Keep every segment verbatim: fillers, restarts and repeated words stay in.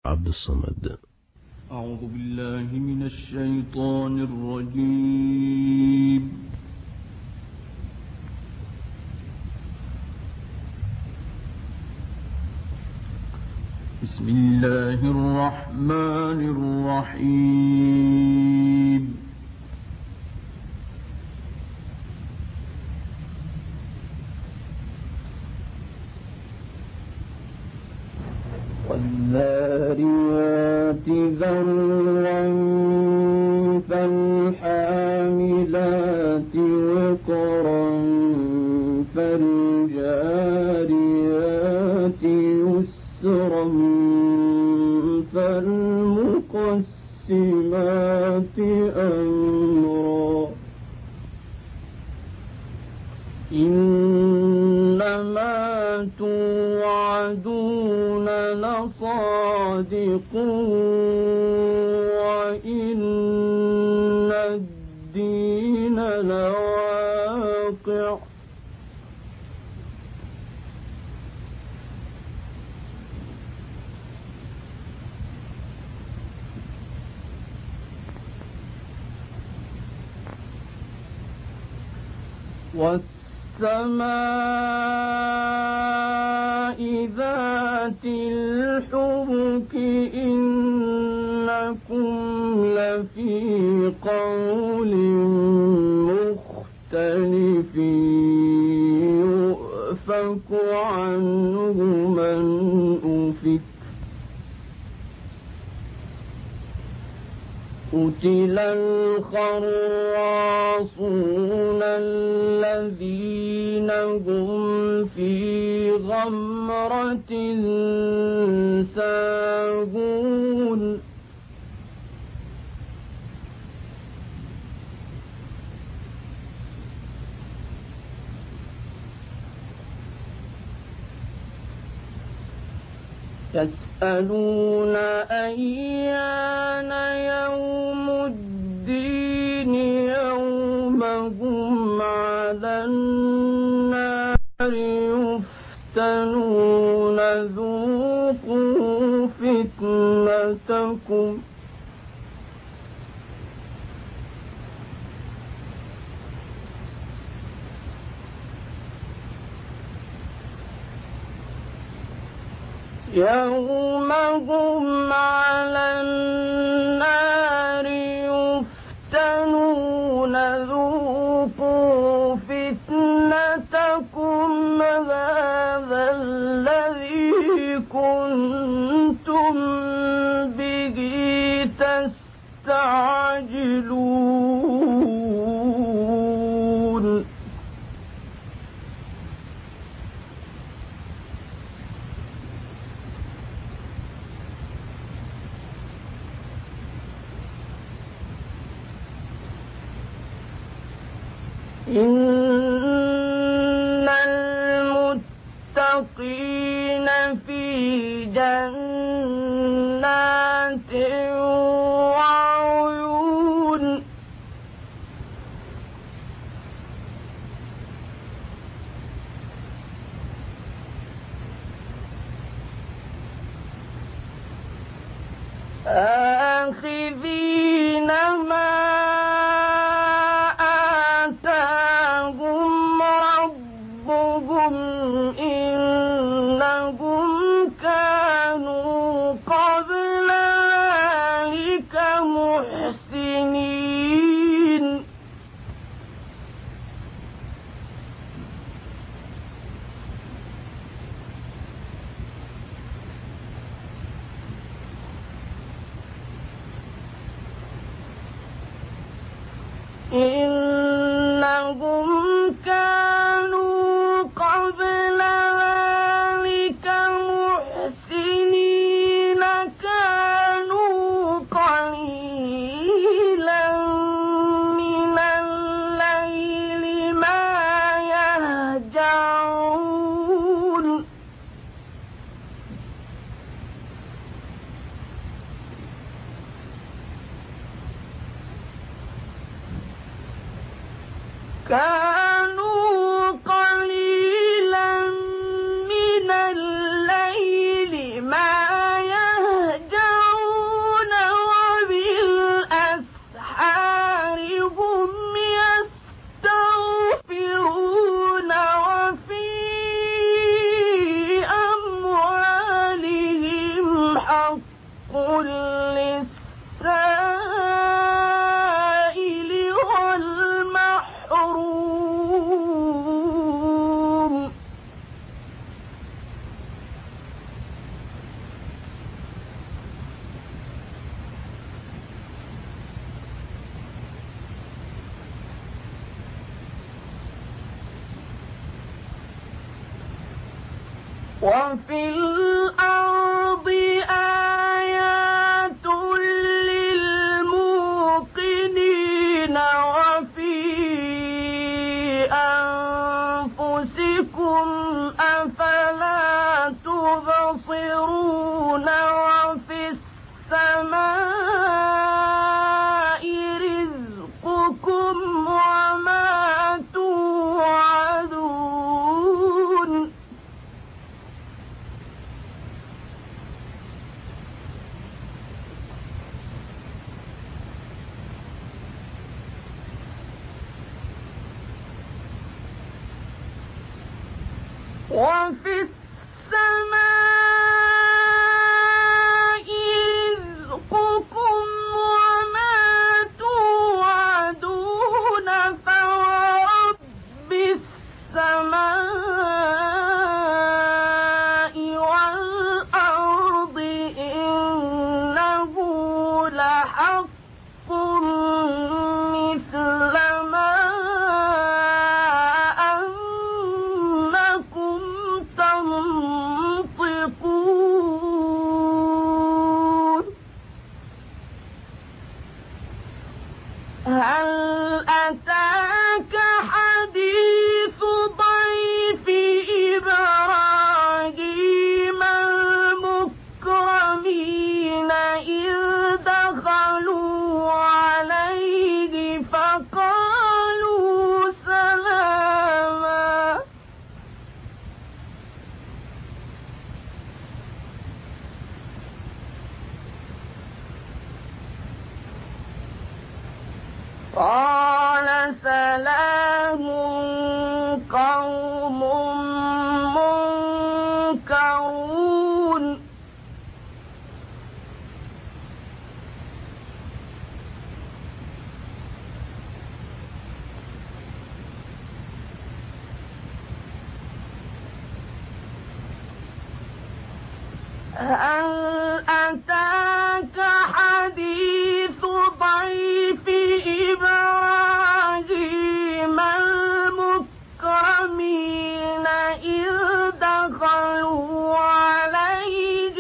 عبد الصمد. أعوذ بالله من الشيطان الرجيم. بسم الله الرحمن الرحيم. والذاريات ذروا فالحاملات وقرا فالجاريات يسرا فالمقسمات أمرا إنما توعدون لصادق وإن الدين لواقع والسماء ذات الحبك إنكم لفي قول مختلف يؤفك عنه من أفك قتل الخراصون الذين هم في غمرة ساهون يسألون أيان يوم الدين يوم هم على النار يفتنون ذوقوا فتنتكم يوم هم على النار يفتنون ذوقوا فتنتكم هذا الذي كنتم به تستعجلون إن المتقين في جنات وعيون آخذين ما إنهم كانوا قبل ذلك محسنين إنهم كانوا قبل ذلك محسنين كانوا قليلا من الليل ما يهجعون كانوا قليلا من الليل ما يهجعون حق للسائل والمحروم وفي الأرض آيات للموقنين وفي أنفسكم أفلا تبصرون وفي السماء رزقكم وما توعدون وفي السماء رزقكم وما توعدون فورب السماء والأرض إنه لحق مثل ما هل أتاك حديث ضيف إبراهيم المكرمين إذ دخلوا عليه فقالوا سلاما قال سلام قوم منكرون هل أتاك حديث ضيف إبراهيم المكرمين إذ دخلوا عليه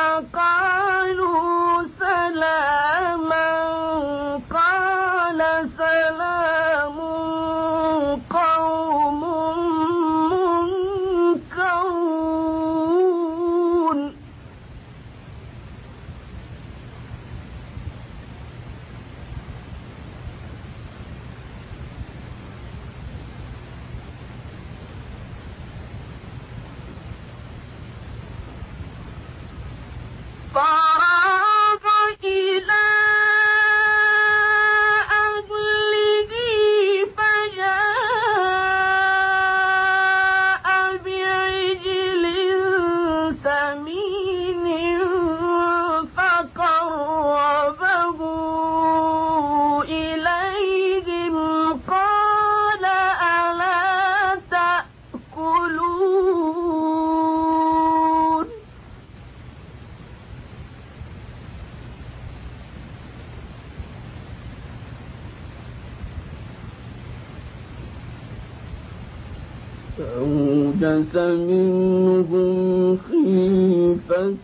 فقالوا سلاما قال سلام قوم منكرون فراغ إلى أهله فجاء بعجل سمين فقربه إليهم قال ألا تأكلون فأوجس منهم خيفة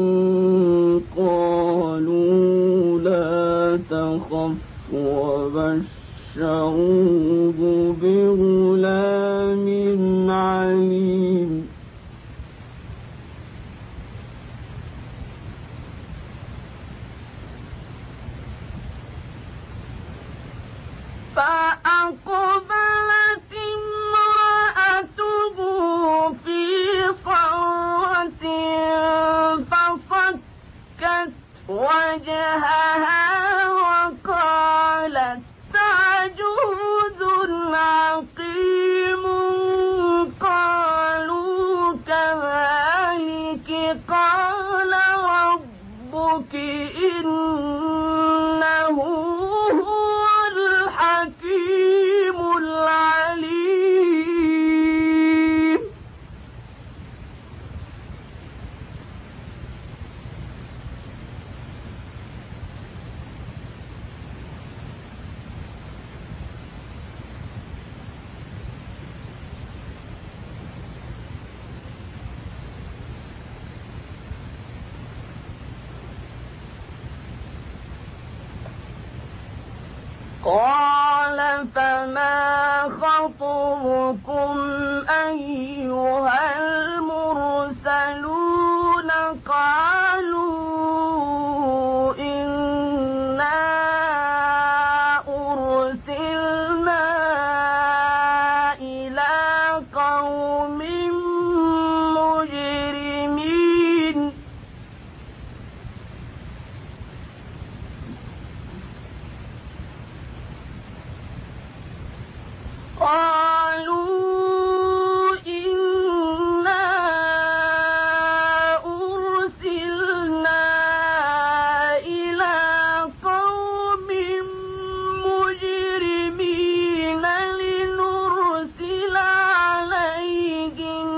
قالوا لا تخف وبشروه بغلام عليم فأقبلت امرأته في صرة فصكت وجهها وقالت عجوز عقيم قالوا كذلك قال ربك قال فما خطبكم أيها المرسلون قالوا إنا أرسلنا إلى قوم مجرمين قالوا إنا أرسلنا إلى قوم مجرمين لنرسل عليهم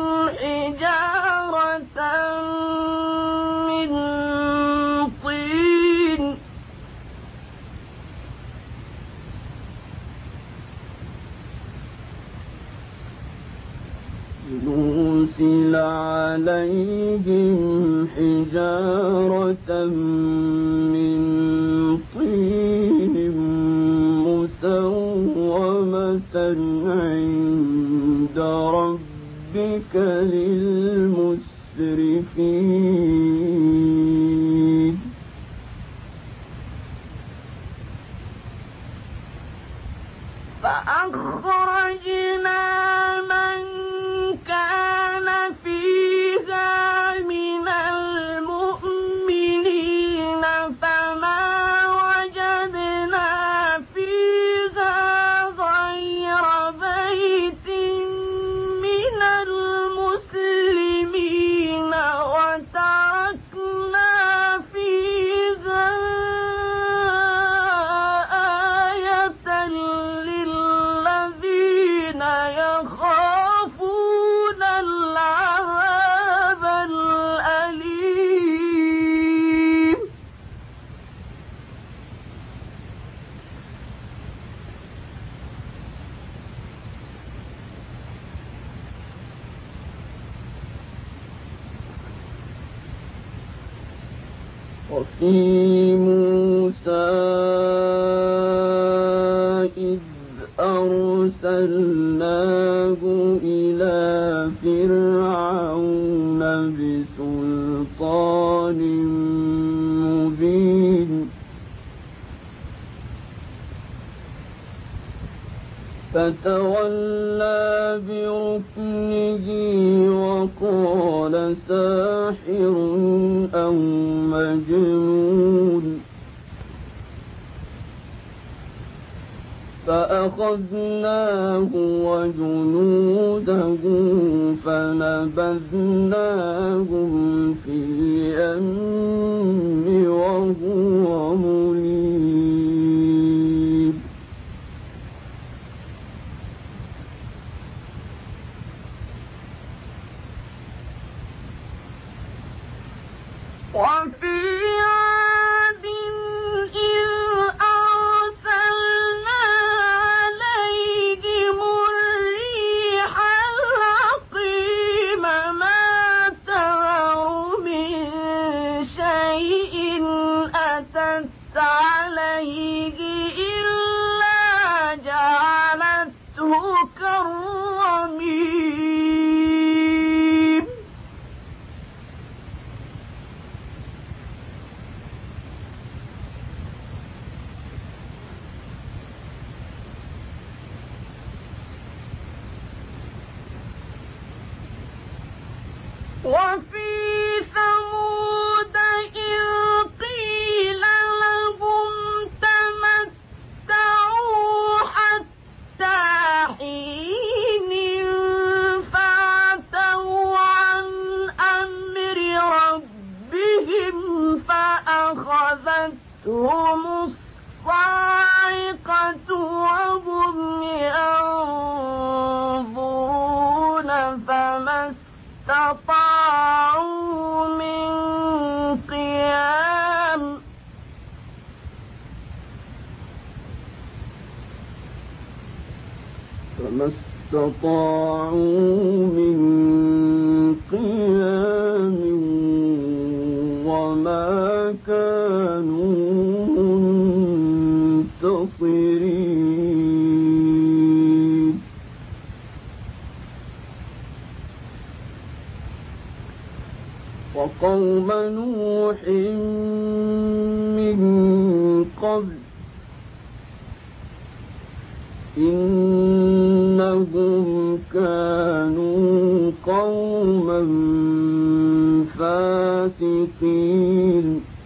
حجارة من طين لنرسل عليهم حجارة من طين مسومة عند ربك للمسرفين فأخرجنا من كان فيها من المؤمنين فما وجدنا فيها غير بيت من المسلمين وتركنا فيها آية للذين يخافون العذاب الأليم وفي موسى إذ أرسلناه إلى فرعون بسلطان مبين فتولى بركنه وقال ساحر أو مجنون فأخذناه وجنوده فنبذناهم في اليم وهو مليم وفي عاد إذ أرسلنا عليهم الريح العقيم ما تذر من شيء أتت عليه إلا جعلته كالرميم وفي ثمود إذ قيل لهم تمتعوا حتى حين فعتوا عن أمر ربهم فأخذتهم الصاعقة وهم ينظرون فما استطاعوا من قيام فما استطاعوا من قيام وما كانوا منتصرين وقوم نوح من قبل إنهم كانوا قوما فاسقين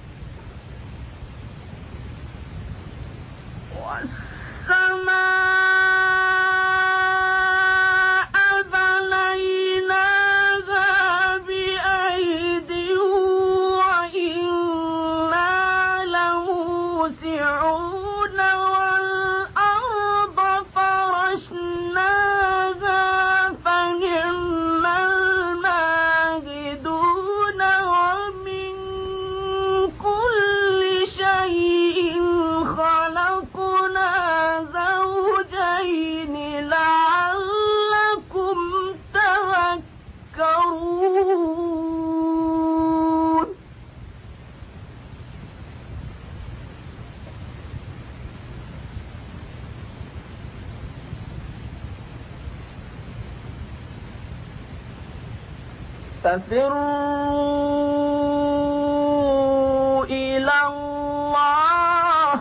ففروا إلى الله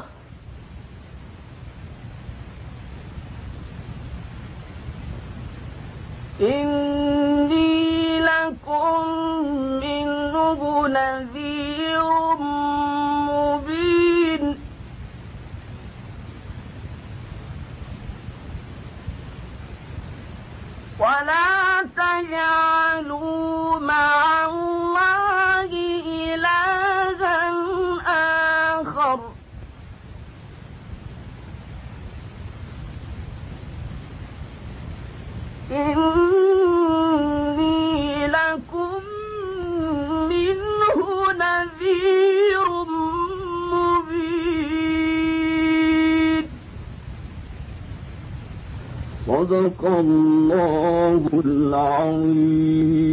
إني لكم منه نذير مبين ولا تجعلوا مع الله إلها آخر إني لكم منه نذير مبين صدق الله العظيم.